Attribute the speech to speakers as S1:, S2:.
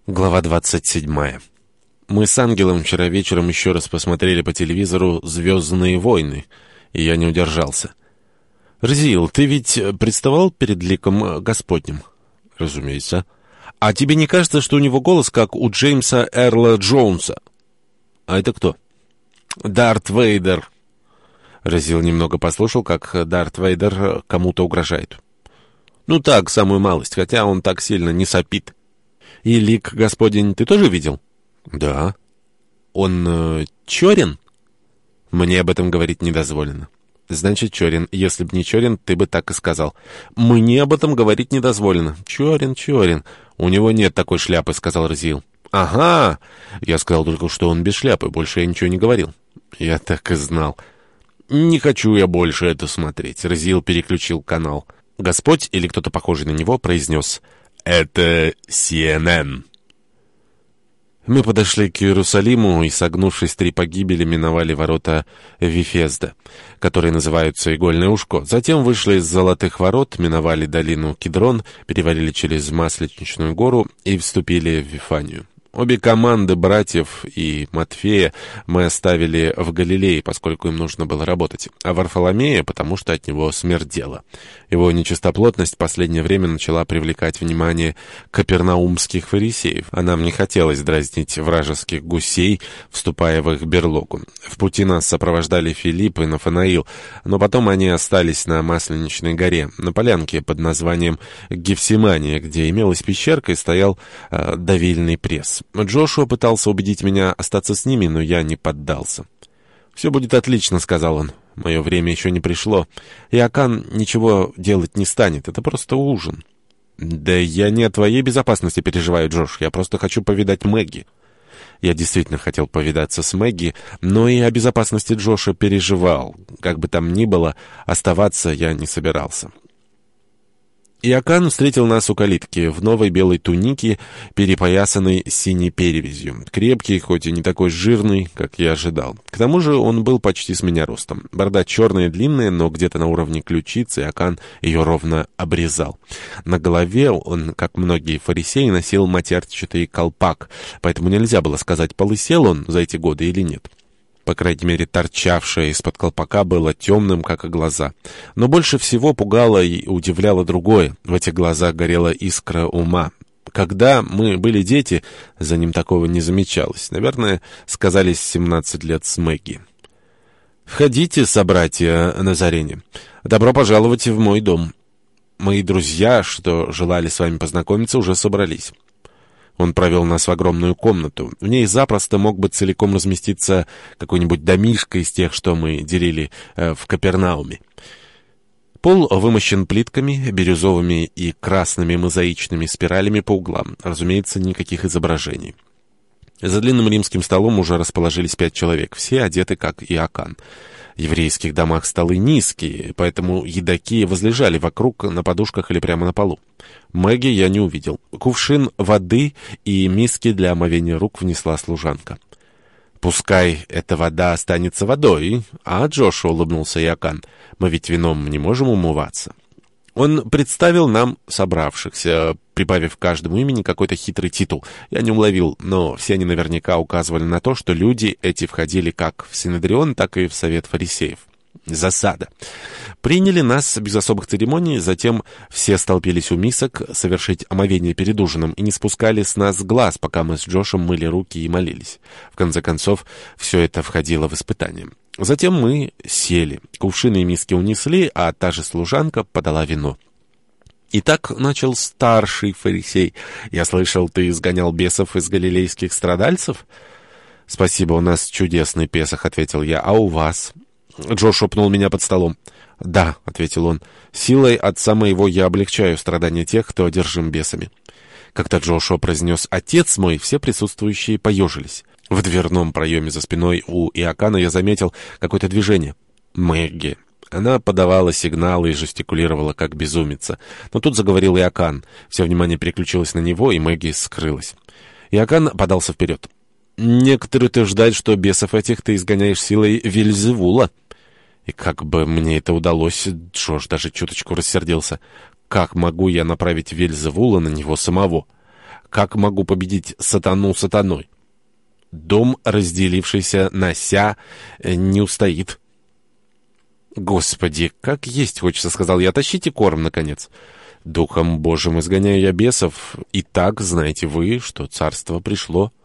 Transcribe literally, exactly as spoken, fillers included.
S1: Глава двадцать седьмая. Мы с Ангелом вчера вечером еще раз посмотрели по телевизору «Звездные войны», и я не удержался. «Разиил, ты ведь представал перед ликом Господним?» «Разумеется». «А тебе не кажется, что у него голос, как у Джеймса Эрла Джонса?» «А это кто?» «Дарт Вейдер». Разиил немного послушал, как Дарт Вейдер кому-то угрожает. «Ну так, самую малость, хотя он так сильно не сопит». «И лик Господень ты тоже видел?» «Да». «Он э, черен?» «Мне об этом говорить не дозволено». «Значит, черен. Если б не черен, ты бы так и сказал». «Мне об этом говорить не дозволено». «Черен, черен. У него нет такой шляпы», — сказал Разиил. «Ага!» Я сказал только, что он без шляпы. Больше я ничего не говорил. Я так и знал. «Не хочу я больше это смотреть». Разиил переключил канал. Господь или кто-то похожий на него произнес: «Это Си Эн Эн». Мы подошли к Иерусалиму и, согнувшись три погибели, миновали ворота Вифезда, которые называются Игольное ушко. Затем вышли из Золотых ворот, миновали долину Кидрон, перевалили через Масленичную гору и вступили в Вифанию. Обе команды братьев и Матфея мы оставили в Галилее, поскольку им нужно было работать, а Варфоломея, потому что от него смердело. Его нечистоплотность в последнее время начала привлекать внимание капернаумских фарисеев, а нам не хотелось дразнить вражеских гусей, вступая в их берлогу. В пути нас сопровождали Филипп и Нафанаил, но потом они остались на Масленичной горе, на полянке под названием Гефсимания, где имелась пещерка и стоял э, давильный пресс. Джошуа пытался убедить меня остаться с ними, но я не поддался. «Все будет отлично», — сказал он. «Мое время еще не пришло. И Акан ничего делать не станет. Это просто ужин». «Да я не о твоей безопасности переживаю, Джош. Я просто хочу повидать Мэгги». Я действительно хотел повидаться с Мэгги, но и о безопасности Джоша переживал. Как бы там ни было, оставаться я не собирался. Иакан встретил нас у калитки в новой белой тунике, перепоясанной синей перевязью. Крепкий, хоть и не такой жирный, как я ожидал. К тому же он был почти с меня ростом. Борода черная, длинная, но где-то на уровне ключицы Иакан ее ровно обрезал. На голове он, как многие фарисеи, носил матерчатый колпак, поэтому нельзя было сказать, полысел он за эти годы или нет. По крайней мере, торчавшее из-под колпака было темным, как и глаза. Но больше всего пугало и удивляло другое. В этих глазах горела искра ума. Когда мы были дети, за ним такого не замечалось. Наверное, сказались семнадцать лет с Мэгги. «Входите, собратья Назарене. Добро пожаловать в мой дом. Мои друзья, что желали с вами познакомиться, уже собрались». Он провел нас в огромную комнату. В ней запросто мог бы целиком разместиться какой-нибудь домишко из тех, что мы делили э, в Капернауме. Пол вымощен плитками, бирюзовыми и красными мозаичными спиралями по углам. Разумеется, никаких изображений. За длинным римским столом уже расположились пять человек, все одеты как Иакан. В еврейских домах столы низкие, поэтому едоки возлежали вокруг на подушках или прямо на полу. Мэгги я не увидел. Кувшин воды и миски для омовения рук внесла служанка. «Пускай эта вода останется водой, а, Джошуа», — улыбнулся Иакан, — «мы ведь вином не можем умываться». Он представил нам собравшихся, прибавив к каждому имени какой-то хитрый титул. Я не уловил, но все они наверняка указывали на то, что люди эти входили как в Синедрион, так и в Совет фарисеев. Засада. Приняли нас без особых церемоний, затем все столпились у мисок совершить омовение перед ужином и не спускали с нас глаз, пока мы с Джошем мыли руки и молились. В конце концов, все это входило в испытание. Затем мы сели, кувшины и миски унесли, а та же служанка подала вино. «Итак, — начал старший фарисей, — я слышал, ты изгонял бесов из галилейских страдальцев?» «Спасибо, у нас чудесный Песах», — ответил я, — «а у вас?» Джош шепнул меня под столом. «Да», — ответил он, — «силой отца моего я облегчаю страдания тех, кто одержим бесами». Когда Джошуа произнес «отец мой», все присутствующие поежились. В дверном проеме за спиной у Иакана я заметил какое-то движение. Мэгги. Она подавала сигналы и жестикулировала, как безумица. Но тут заговорил Иакан. Все внимание переключилось на него, и Мэгги скрылась. Иакан подался вперед. «Некоторые утверждают, что бесов этих ты изгоняешь силой Вельзевула». И как бы мне это удалось, Джош даже чуточку рассердился. Как могу я направить Вельзевула на него самого? Как могу победить сатану сатаной? Дом, разделившийся на ся, не устоит. «Господи, как есть хочется», — сказал я. «Тащите корм, наконец». «Духом Божьим изгоняю я бесов, и так знаете вы, что царство пришло».